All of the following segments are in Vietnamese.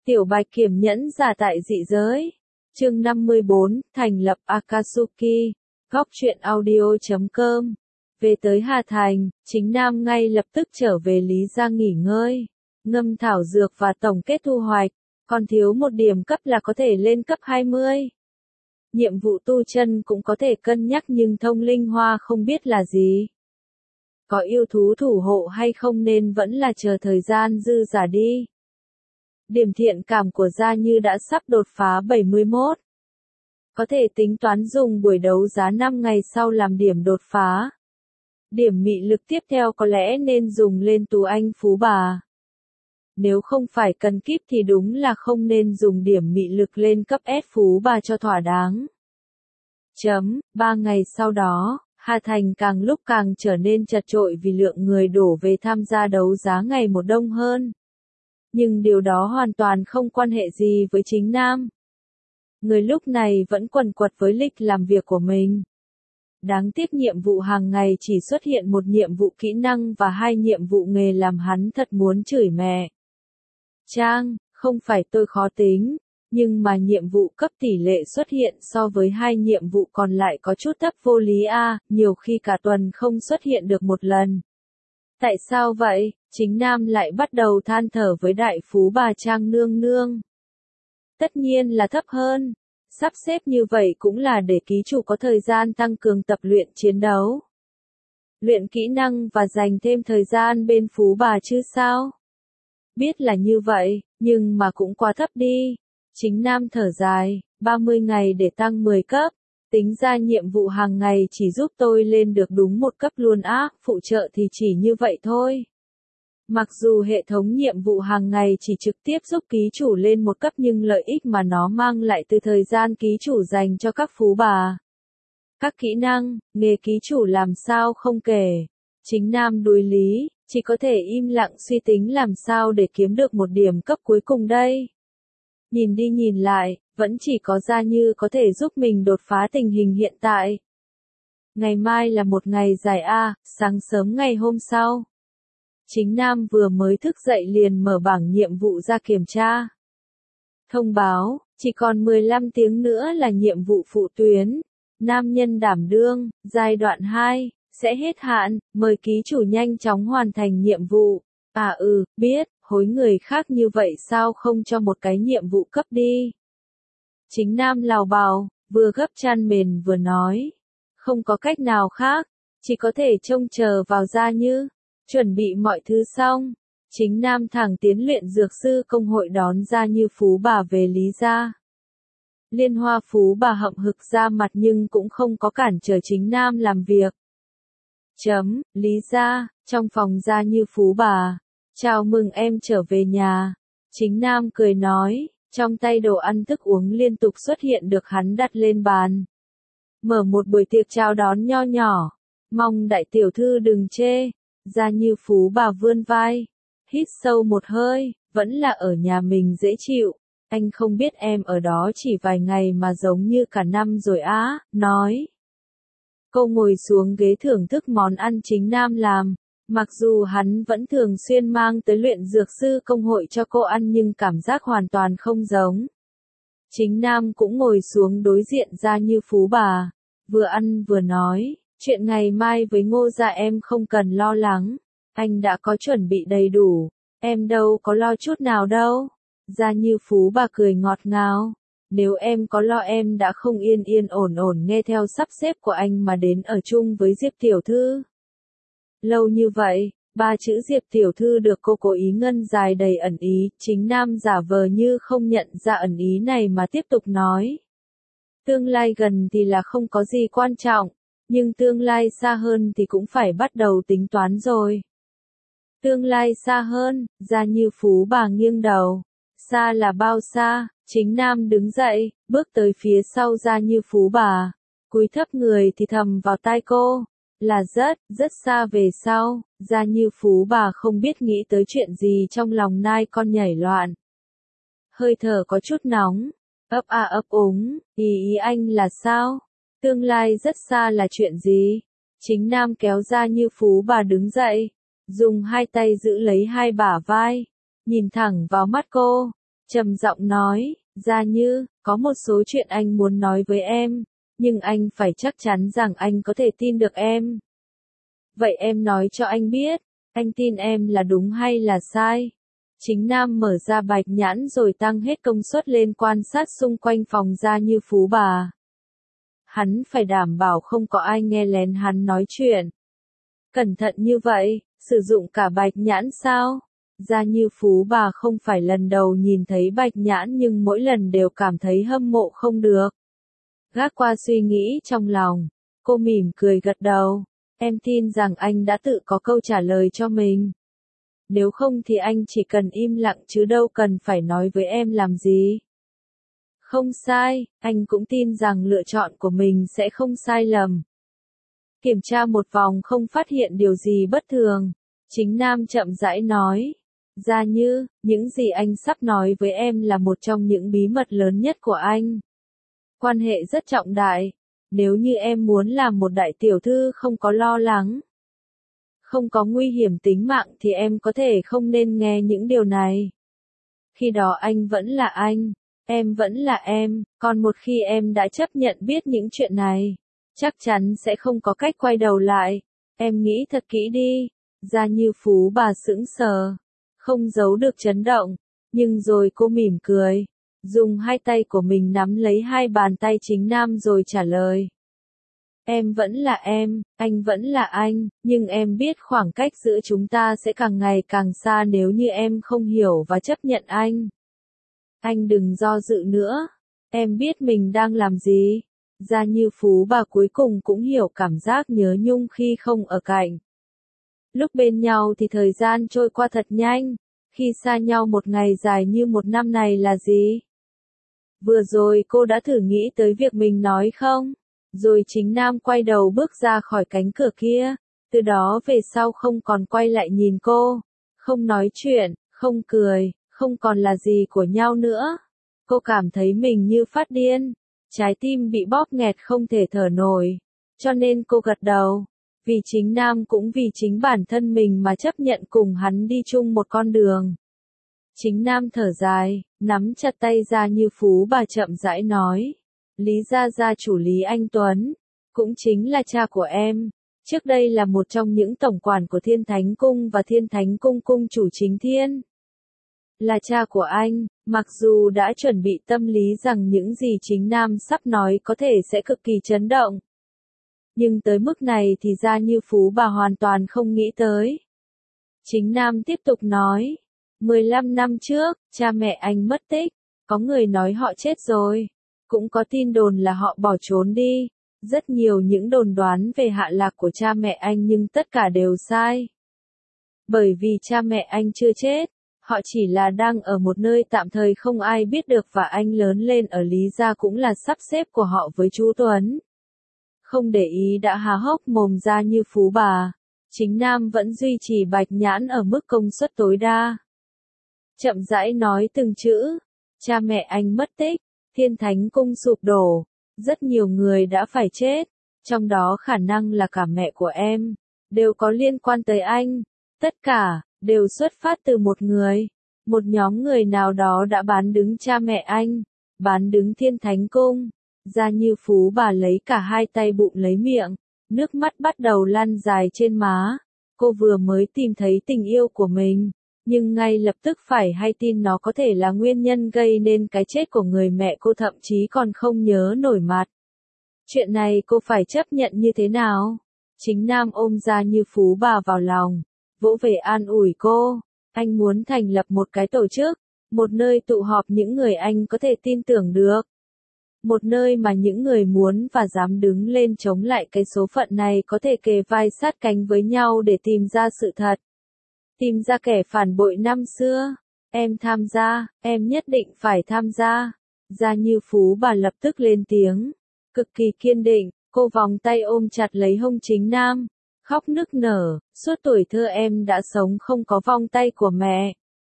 Tiểu Bạch Kiểm nhẫn giả tại dị giới. Chương 54, thành lập Akatsuki. Góc truyện audio.com. Về tới Hà Thành, Chính Nam ngay lập tức trở về Lý Gia nghỉ ngơi, ngâm thảo dược và tổng kết thu hoạch, còn thiếu một điểm cấp là có thể lên cấp 20. Nhiệm vụ tu chân cũng có thể cân nhắc nhưng thông linh hoa không biết là gì. Có yêu thú thủ hộ hay không nên vẫn là chờ thời gian dư giả đi. Điểm thiện cảm của Gia Như đã sắp đột phá 71. Có thể tính toán dùng buổi đấu giá 5 ngày sau làm điểm đột phá. Điểm mị lực tiếp theo có lẽ nên dùng lên Tú Anh Phú Bà. Nếu không phải cần kíp thì đúng là không nên dùng điểm mị lực lên cấp S Phú Bà cho thỏa đáng. 3 ngày sau đó, Hà Thành càng lúc càng trở nên chật chội vì lượng người đổ về tham gia đấu giá ngày một đông hơn. Nhưng điều đó hoàn toàn không quan hệ gì với Chính Nam. Người lúc này vẫn quần quật với lịch làm việc của mình. Đáng tiếc nhiệm vụ hàng ngày chỉ xuất hiện một nhiệm vụ kỹ năng và 2 nhiệm vụ nghề làm hắn thật muốn chửi mẹ. Trang, không phải tôi khó tính, nhưng mà nhiệm vụ cấp tỷ lệ xuất hiện so với 2 nhiệm vụ còn lại có chút thấp vô lý a, nhiều khi cả tuần không xuất hiện được một lần. Tại sao vậy? Chính Nam lại bắt đầu than thở với đại phú bà Trang nương nương. Tất nhiên là thấp hơn. Sắp xếp như vậy cũng là để ký chủ có thời gian tăng cường tập luyện chiến đấu, luyện kỹ năng và dành thêm thời gian bên phú bà chứ sao? Biết là như vậy, nhưng mà cũng quá thấp đi. Chính Nam thở dài, 30 ngày để tăng 10 cấp. Tính ra nhiệm vụ hàng ngày chỉ giúp tôi lên được đúng 1 cấp luôn á, phụ trợ thì chỉ như vậy thôi. Mặc dù hệ thống nhiệm vụ hàng ngày chỉ trực tiếp giúp ký chủ lên 1 cấp nhưng lợi ích mà nó mang lại từ thời gian ký chủ dành cho các phú bà, các kỹ năng, nghề ký chủ làm sao không kể. Chính Nam đuối lý, chỉ có thể im lặng suy tính làm sao để kiếm được một điểm cấp cuối cùng đây. Nhìn đi nhìn lại, vẫn chỉ có Gia Như có thể giúp mình đột phá tình hình hiện tại. Ngày mai là một ngày dài sáng sớm ngày hôm sau. Chính Nam vừa mới thức dậy liền mở bảng nhiệm vụ ra kiểm tra. Thông báo, chỉ còn 15 tiếng nữa là nhiệm vụ phụ tuyến. Nam nhân đảm đương, giai đoạn 2, sẽ hết hạn, mời ký chủ nhanh chóng hoàn thành nhiệm vụ. Biết, hối người khác như vậy sao không cho một cái nhiệm vụ cấp đi. Chính Nam lào bào, vừa gấp chăn mền vừa nói. Không có cách nào khác, chỉ có thể trông chờ vào Gia Như. Chuẩn bị mọi thứ xong, Chính Nam thẳng tiến luyện dược sư công hội đón Gia Như phú bà về Lý Gia. Liên Hoa phú bà hậm hực ra mặt nhưng cũng không có cản trở Chính Nam làm việc. Lý Gia, trong phòng Gia Như phú bà. Chào mừng em trở về nhà. Chính Nam cười nói, trong tay đồ ăn thức uống liên tục xuất hiện được hắn đặt lên bàn. Mở một buổi tiệc chào đón nho nhỏ. Mong đại tiểu thư đừng chê. Gia Như phú bà vươn vai, hít sâu một hơi, vẫn là ở nhà mình dễ chịu. Anh không biết em ở đó chỉ vài ngày mà giống như cả năm rồi á, nói. Cô ngồi xuống ghế thưởng thức món ăn Chính Nam làm. Mặc dù hắn vẫn thường xuyên mang tới luyện dược sư công hội cho cô ăn nhưng cảm giác hoàn toàn không giống. Chính Nam cũng ngồi xuống đối diện Gia Như phú bà, vừa ăn vừa nói. Chuyện ngày mai với Ngô gia em không cần lo lắng, anh đã có chuẩn bị đầy đủ, em đâu có lo chút nào đâu. Gia Như phú bà cười ngọt ngào, nếu em có lo em đã không yên yên ổn ổn nghe theo sắp xếp của anh mà đến ở chung với Diệp tiểu thư. Lâu như vậy, 3 chữ Diệp tiểu thư được cô cố ý ngân dài đầy ẩn ý, Chính Nam giả vờ như không nhận ra ẩn ý này mà tiếp tục nói. Tương lai gần thì là không có gì quan trọng. Nhưng tương lai xa hơn thì cũng phải bắt đầu tính toán rồi. Tương lai xa hơn, Gia Như phú bà nghiêng đầu. Xa là bao xa? Chính Nam đứng dậy, bước tới phía sau Gia Như phú bà. Cúi thấp người thì thầm vào tai cô. Là rất xa về sau. Gia Như phú bà không biết nghĩ tới chuyện gì trong lòng nai con nhảy loạn. Hơi thở có chút nóng. Ấp úng, ý anh là sao? Tương lai rất xa là chuyện gì? Chính Nam kéo Gia Như phú bà đứng dậy, dùng 2 tay giữ lấy 2 bả vai, nhìn thẳng vào mắt cô. trầm giọng nói, Gia Như, có một số chuyện anh muốn nói với em, nhưng anh phải chắc chắn rằng anh có thể tin được em. Vậy em nói cho anh biết, anh tin em là đúng hay là sai? Chính Nam mở ra bạch nhãn rồi tăng hết công suất lên quan sát xung quanh phòng Gia Như Phú bà. Hắn phải đảm bảo không có ai nghe lén hắn nói chuyện. Cẩn thận như vậy, sử dụng cả bạch nhãn sao? Gia Như Phú bà không phải lần đầu nhìn thấy bạch nhãn nhưng mỗi lần đều cảm thấy hâm mộ không được. Gác qua suy nghĩ trong lòng, cô mỉm cười gật đầu. Em tin rằng anh đã tự có câu trả lời cho mình. Nếu không thì anh chỉ cần im lặng chứ đâu cần phải nói với em làm gì. Không sai, anh cũng tin rằng lựa chọn của mình sẽ không sai lầm. Kiểm tra một vòng không phát hiện điều gì bất thường. Chính Nam chậm rãi nói. Gia Như, những gì anh sắp nói với em là một trong những bí mật lớn nhất của anh. Quan hệ rất trọng đại. Nếu như em muốn làm một đại tiểu thư không có lo lắng, không có nguy hiểm tính mạng thì em có thể không nên nghe những điều này. Khi đó anh vẫn là anh, em vẫn là em, còn một khi em đã chấp nhận biết những chuyện này, chắc chắn sẽ không có cách quay đầu lại. Em nghĩ thật kỹ đi. Gia Như Phú bà sững sờ, không giấu được chấn động, nhưng rồi cô mỉm cười, dùng hai tay của mình nắm lấy hai bàn tay Chính Nam rồi trả lời. Em vẫn là em, anh vẫn là anh, nhưng em biết khoảng cách giữa chúng ta sẽ càng ngày càng xa nếu như em không hiểu và chấp nhận anh. Anh đừng do dự nữa. Em biết mình đang làm gì. Gia Như Phú bà cuối cùng cũng hiểu cảm giác nhớ nhung khi không ở cạnh. Lúc bên nhau thì thời gian trôi qua thật nhanh. Khi xa nhau một ngày dài như một năm này là gì? Vừa rồi cô đã thử nghĩ tới việc mình nói không? Rồi Chính Nam quay đầu bước ra khỏi cánh cửa kia. Từ đó về sau không còn quay lại nhìn cô. Không nói chuyện, không cười, không còn là gì của nhau nữa. Cô cảm thấy mình như phát điên. Trái tim bị bóp nghẹt không thể thở nổi. Cho nên cô gật đầu. Vì Chính Nam cũng vì chính bản thân mình mà chấp nhận cùng hắn đi chung một con đường. Chính Nam thở dài, nắm chặt tay Gia Như Phú bà chậm rãi nói. Lý gia chủ Lý Anh Tuấn, cũng chính là cha của em. Trước đây là một trong những tổng quản của Thiên Thánh Cung và Thiên Thánh Cung cung chủ Chính Thiên. Là cha của anh, mặc dù đã chuẩn bị tâm lý rằng những gì Chính Nam sắp nói có thể sẽ cực kỳ chấn động. Nhưng tới mức này thì Gia Như Phú bà hoàn toàn không nghĩ tới. Chính Nam tiếp tục nói. 15 năm trước, cha mẹ anh mất tích. Có người nói họ chết rồi. Cũng có tin đồn là họ bỏ trốn đi. Rất nhiều những đồn đoán về hạ lạc của cha mẹ anh nhưng tất cả đều sai. Bởi vì cha mẹ anh chưa chết. Họ chỉ là đang ở một nơi tạm thời không ai biết được và anh lớn lên ở Lý Gia cũng là sắp xếp của họ với chú Tuấn. Không để ý đã há hốc mồm Gia Như Phú bà. Chính Nam vẫn duy trì bạch nhãn ở mức công suất tối đa. Chậm rãi nói từng chữ. Cha mẹ anh mất tích. Thiên Thánh Cung sụp đổ. Rất nhiều người đã phải chết. Trong đó khả năng là cả mẹ của em. Đều có liên quan tới anh. Tất cả đều xuất phát từ một người. Một nhóm người nào đó đã bán đứng cha mẹ anh. Bán đứng Thiên Thánh Cung. Gia Như Phú bà lấy cả hai tay bụm lấy miệng. Nước mắt bắt đầu lăn dài trên má. Cô vừa mới tìm thấy tình yêu của mình. Nhưng ngay lập tức phải hay tin nó có thể là nguyên nhân gây nên cái chết của người mẹ cô thậm chí còn không nhớ nổi mặt. Chuyện này cô phải chấp nhận như thế nào? Chính Nam ôm Gia Như Phú bà vào lòng. Vỗ về an ủi cô. Anh muốn thành lập một cái tổ chức. Một nơi tụ họp những người anh có thể tin tưởng được. Một nơi mà những người muốn và dám đứng lên chống lại cái số phận này có thể kề vai sát cánh với nhau để tìm ra sự thật. Tìm ra kẻ phản bội năm xưa. Em tham gia, em nhất định phải tham gia. Gia Như Phú bà lập tức lên tiếng. Cực kỳ kiên định, cô vòng tay ôm chặt lấy hông Chính Nam. Khóc nức nở, suốt tuổi thơ em đã sống không có vòng tay của mẹ.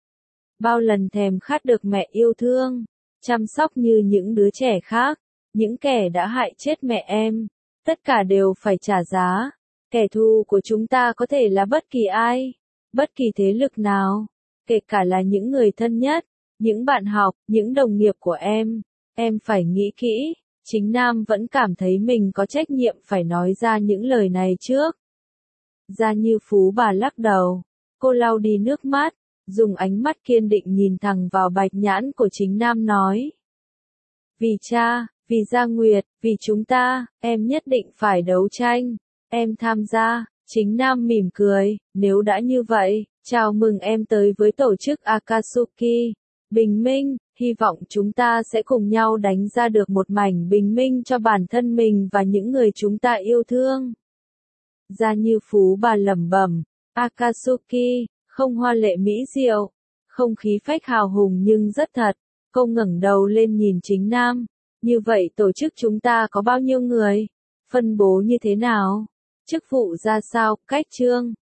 Bao lần thèm khát được mẹ yêu thương, chăm sóc như những đứa trẻ khác. Những kẻ đã hại chết mẹ em, tất cả đều phải trả giá. Kẻ thù của chúng ta có thể là bất kỳ ai, bất kỳ thế lực nào, kể cả là những người thân nhất. những bạn học, những đồng nghiệp của em phải nghĩ kỹ. Chính Nam vẫn cảm thấy mình có trách nhiệm phải nói ra những lời này trước. Gia Như Phú bà lắc đầu, cô lau đi nước mắt, dùng ánh mắt kiên định nhìn thẳng vào bạch nhãn của Chính Nam nói. Vì cha, vì Gia Nguyệt, vì chúng ta, em nhất định phải đấu tranh, em tham gia. Chính Nam mỉm cười, nếu đã như vậy, chào mừng em tới với tổ chức Akatsuki. Bình minh, hy vọng chúng ta sẽ cùng nhau đánh ra được một mảnh bình minh cho bản thân mình và những người chúng ta yêu thương. Gia Như Phú bà lẩm bẩm, Akatsuki, không hoa lệ mỹ diệu, không khí phách hào hùng nhưng rất thật. Cô ngẩng đầu lên nhìn Chính Nam, như vậy tổ chức chúng ta có bao nhiêu người? Phân bố như thế nào? Chức vụ ra sao? Cách chương